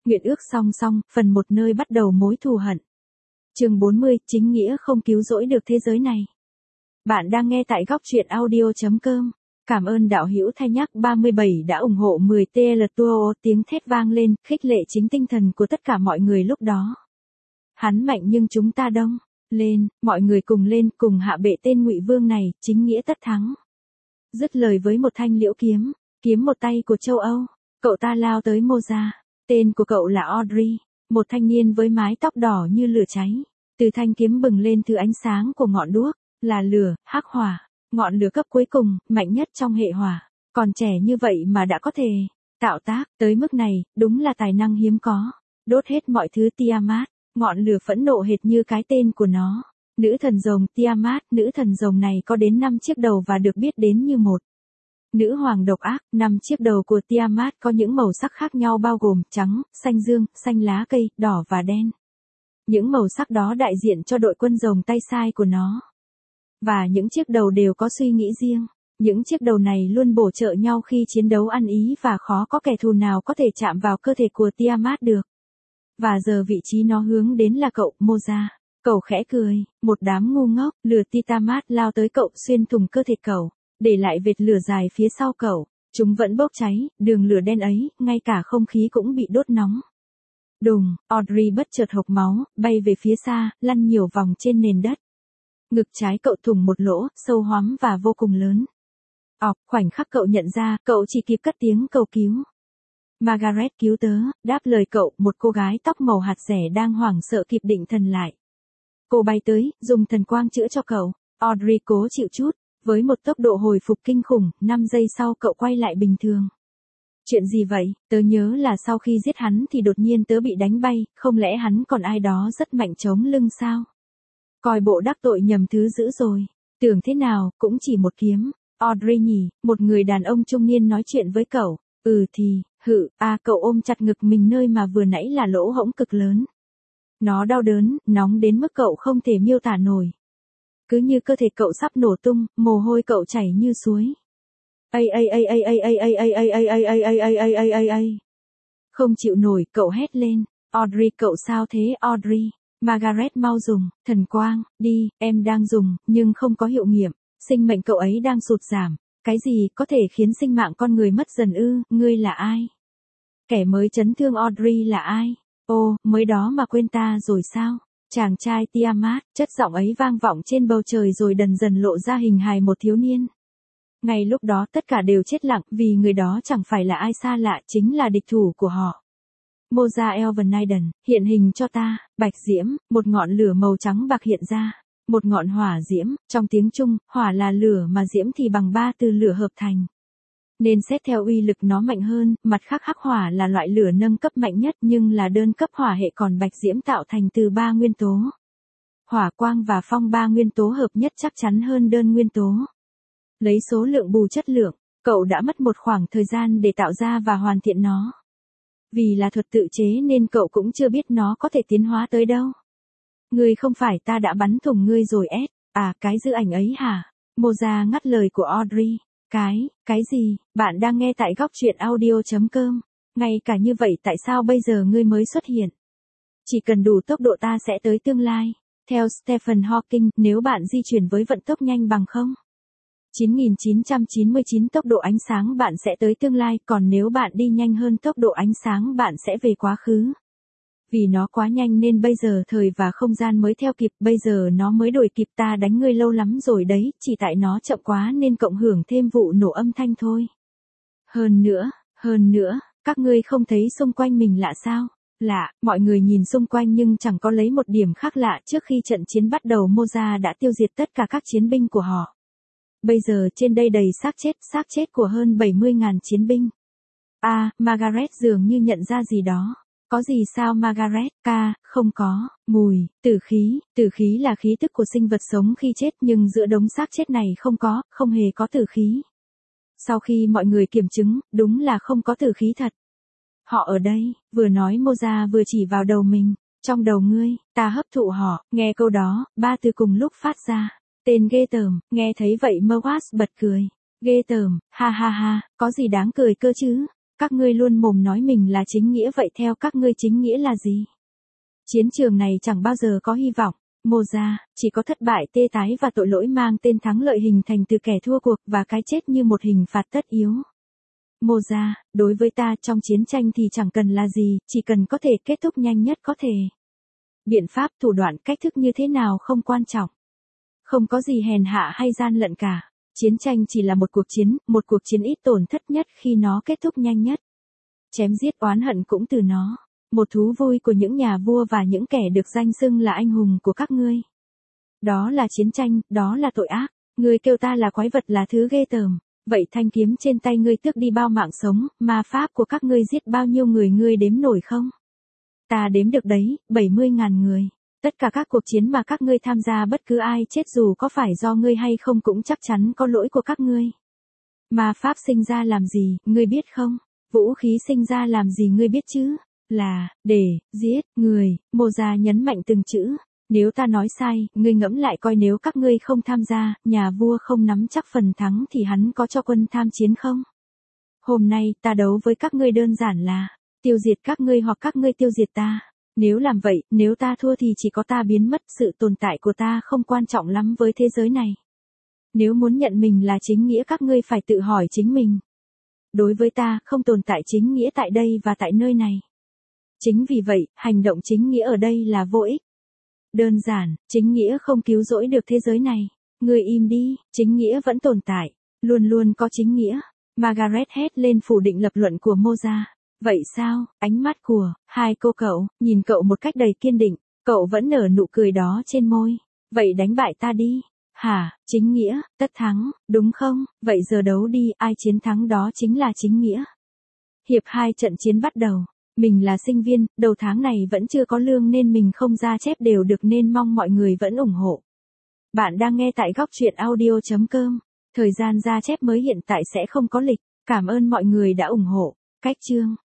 Nguyện ước song song, phần 1 nơi bắt đầu mối thù hận. Chương 40, chính nghĩa không cứu rỗi được thế giới này. Bạn đang nghe tại góc truyện audio.com. Cảm ơn đạo hữu Thay Nhắc 37 đã ủng hộ 10 TL Tuo. Tiếng thét vang lên, khích lệ chính tinh thần của tất cả mọi người lúc đó. Hắn mạnh nhưng chúng ta đông. Lên, mọi người cùng lên, cùng hạ bệ tên Ngụy Vương này, chính nghĩa tất thắng. Dứt lời với một thanh liễu kiếm, kiếm một tay của châu Âu, cậu ta lao tới Moza. Tên của cậu là Audrey, một thanh niên với mái tóc đỏ như lửa cháy. Từ thanh kiếm bừng lên thứ ánh sáng của ngọn đuốc, là lửa, hắc hỏa, ngọn lửa cấp cuối cùng, mạnh nhất trong hệ hỏa. Còn trẻ như vậy mà đã có thể tạo tác tới mức này, đúng là tài năng hiếm có. Đốt hết mọi thứ Tiamat, ngọn lửa phẫn nộ hệt như cái tên của nó. Nữ thần rồng Tiamat, nữ thần rồng này có đến 5 chiếc đầu và được biết đến như một nữ hoàng độc ác. 5 chiếc đầu của Tiamat có những màu sắc khác nhau bao gồm trắng, xanh dương, xanh lá cây, đỏ và đen. Những màu sắc đó đại diện cho đội quân rồng tay sai của nó. Và những chiếc đầu đều có suy nghĩ riêng. Những chiếc đầu này luôn bổ trợ nhau khi chiến đấu ăn ý và khó có kẻ thù nào có thể chạm vào cơ thể của Tiamat được. Và giờ vị trí nó hướng đến là cậu, Moza. Cậu khẽ cười, một đám ngu ngốc, lửa Tiamat lao tới cậu xuyên thủng cơ thể cậu, để lại vệt lửa dài phía sau cậu. Chúng vẫn bốc cháy, đường lửa đen ấy, ngay cả không khí cũng bị đốt nóng. Đùng, Audrey bất chợt hộc máu, bay về phía xa, lăn nhiều vòng trên nền đất. Ngực trái cậu thủng một lỗ, sâu hoắm và vô cùng lớn. Khoảnh khắc cậu nhận ra, cậu chỉ kịp cất tiếng cầu cứu. Margaret cứu tớ, đáp lời cậu, một cô gái tóc màu hạt rẻ đang hoảng sợ kịp định thần lại. Cô bay tới, dùng thần quang chữa cho cậu. Audrey cố chịu chút, với một tốc độ hồi phục kinh khủng, 5 giây sau cậu quay lại bình thường. Chuyện gì vậy? Tớ nhớ là sau khi giết hắn thì đột nhiên tớ bị đánh bay, không lẽ hắn còn ai đó rất mạnh chống lưng sao? Coi bộ đắc tội nhầm thứ dữ rồi. Tưởng thế nào, cũng chỉ một kiếm. Audrey nhỉ, một người đàn ông trung niên nói chuyện với cậu. Cậu ôm chặt ngực mình nơi mà vừa nãy là lỗ hổng cực lớn. Nó đau đớn, nóng đến mức cậu không thể miêu tả nổi. Cứ như cơ thể cậu sắp nổ tung, mồ hôi cậu chảy như suối. Không chịu nổi, cậu hét lên. Audrey, cậu sao thế Audrey? Margaret mau dùng, thần quang, đi, em đang dùng, nhưng không có hiệu nghiệm. Sinh mệnh cậu ấy đang sụt giảm. Cái gì có thể khiến sinh mạng con người mất dần ư? Ngươi là ai? Kẻ mới chấn thương Audrey là ai? Mới đó mà quên ta rồi sao? Chàng trai Tiamat, chất giọng ấy vang vọng trên bầu trời rồi dần dần lộ ra hình hài một thiếu niên. Ngay lúc đó tất cả đều chết lặng vì người đó chẳng phải là ai xa lạ, chính là địch thủ của họ. Moza Elvenaiden, hiện hình cho ta. Bạch diễm, một ngọn lửa màu trắng bạc hiện ra. Một ngọn hỏa diễm, trong tiếng Trung, hỏa là lửa mà diễm thì bằng 3 từ lửa hợp thành. Nên xét theo uy lực nó mạnh hơn, mặt khác hắc hỏa là loại lửa nâng cấp mạnh nhất nhưng là đơn cấp hỏa hệ, còn bạch diễm tạo thành từ 3 nguyên tố. Hỏa, quang và phong, 3 nguyên tố hợp nhất chắc chắn hơn đơn nguyên tố. Lấy số lượng bù chất lượng, cậu đã mất một khoảng thời gian để tạo ra và hoàn thiện nó. Vì là thuật tự chế nên cậu cũng chưa biết nó có thể tiến hóa tới đâu. Ngươi không phải ta đã bắn thủng ngươi rồi cái dư ảnh ấy hả? Moza ngắt lời của Audrey. Cái gì? Bạn đang nghe tại góc truyện audio.com. Ngay cả như vậy tại sao bây giờ ngươi mới xuất hiện? Chỉ cần đủ tốc độ ta sẽ tới tương lai. Theo Stephen Hawking, nếu bạn di chuyển với vận tốc nhanh bằng 9.999 tốc độ ánh sáng bạn sẽ tới tương lai, còn nếu bạn đi nhanh hơn tốc độ ánh sáng bạn sẽ về quá khứ. Vì nó quá nhanh nên bây giờ thời và không gian mới theo kịp, bây giờ nó mới đuổi kịp. Ta đánh ngươi lâu lắm rồi đấy, chỉ tại nó chậm quá nên cộng hưởng thêm vụ nổ âm thanh thôi. Hơn nữa, các ngươi không thấy xung quanh mình lạ sao? Lạ, mọi người nhìn xung quanh nhưng chẳng có lấy một điểm khác lạ. Trước khi trận chiến bắt đầu Moza đã tiêu diệt tất cả các chiến binh của họ. Bây giờ trên đây đầy xác chết của hơn 70.000 chiến binh. Margaret dường như nhận ra gì đó. Có gì sao Margaret? Không có. Mùi, tử khí là khí tức của sinh vật sống khi chết, nhưng giữa đống xác chết này không hề có tử khí. Sau khi mọi người kiểm chứng, đúng là không có tử khí thật. Họ ở đây, vừa nói Moza vừa chỉ vào đầu mình. Trong đầu ngươi, ta hấp thụ họ. Nghe câu đó, 3 từ cùng lúc phát ra. Tên ghê tởm, nghe thấy vậy Mwas bật cười. Ghê tởm, ha ha ha, có gì đáng cười cơ chứ? các ngươi luôn mồm nói mình là chính nghĩa, vậy theo các ngươi chính nghĩa là gì? Chiến trường này chẳng bao giờ có hy vọng. Moza, chỉ có thất bại tê tái và tội lỗi mang tên thắng lợi hình thành từ kẻ thua cuộc và cái chết như một hình phạt tất yếu. Moza, đối với ta trong chiến tranh thì chẳng cần là gì, chỉ cần có thể kết thúc nhanh nhất có thể. Biện pháp, thủ đoạn, cách thức như thế nào không quan trọng. Không có gì hèn hạ hay gian lận cả. Chiến tranh chỉ là một cuộc chiến ít tổn thất nhất khi nó kết thúc nhanh nhất. Chém giết oán hận cũng từ nó. Một thú vui của những nhà vua và những kẻ được danh xưng là anh hùng của các ngươi. Đó là chiến tranh, đó là tội ác. Ngươi kêu ta là quái vật, là thứ ghê tởm. Vậy thanh kiếm trên tay ngươi tước đi bao mạng sống, ma pháp của các ngươi giết bao nhiêu người ngươi đếm nổi không? Ta đếm được đấy, 70.000 người. Tất cả các cuộc chiến mà các ngươi tham gia, bất cứ ai chết dù có phải do ngươi hay không cũng chắc chắn có lỗi của các ngươi. Ma pháp sinh ra làm gì, ngươi biết không? Vũ khí sinh ra làm gì ngươi biết chứ? Là, để, giết, người. Moza nhấn mạnh từng chữ. Nếu ta nói sai, ngươi ngẫm lại coi, nếu các ngươi không tham gia, nhà vua không nắm chắc phần thắng thì hắn có cho quân tham chiến không? Hôm nay, ta đấu với các ngươi đơn giản là tiêu diệt các ngươi hoặc các ngươi tiêu diệt ta. Nếu làm vậy, nếu ta thua thì chỉ có ta biến mất, sự tồn tại của ta không quan trọng lắm với thế giới này. Nếu muốn nhận mình là chính nghĩa, các ngươi phải tự hỏi chính mình. Đối với ta, không tồn tại chính nghĩa tại đây và tại nơi này. Chính vì vậy, hành động chính nghĩa ở đây là vô ích. Đơn giản, chính nghĩa không cứu rỗi được thế giới này. Ngươi im đi, chính nghĩa vẫn tồn tại. Luôn luôn có chính nghĩa. Margaret hét lên phủ định lập luận của Moza. Vậy sao? Ánh mắt của hai cô cậu nhìn cậu một cách đầy kiên định. Cậu vẫn nở nụ cười đó trên môi. Vậy đánh bại ta đi. Hả? Chính nghĩa, tất thắng, đúng không? Vậy giờ đấu đi, ai chiến thắng đó chính là chính nghĩa. Hiệp 2 trận chiến bắt đầu. Mình là sinh viên, đầu tháng này vẫn chưa có lương nên mình không ra chép đều được, nên mong mọi người vẫn ủng hộ. Bạn đang nghe tại góc truyện audio.com. Thời gian ra chép mới hiện tại sẽ không có lịch. Cảm ơn mọi người đã ủng hộ. Cách chương.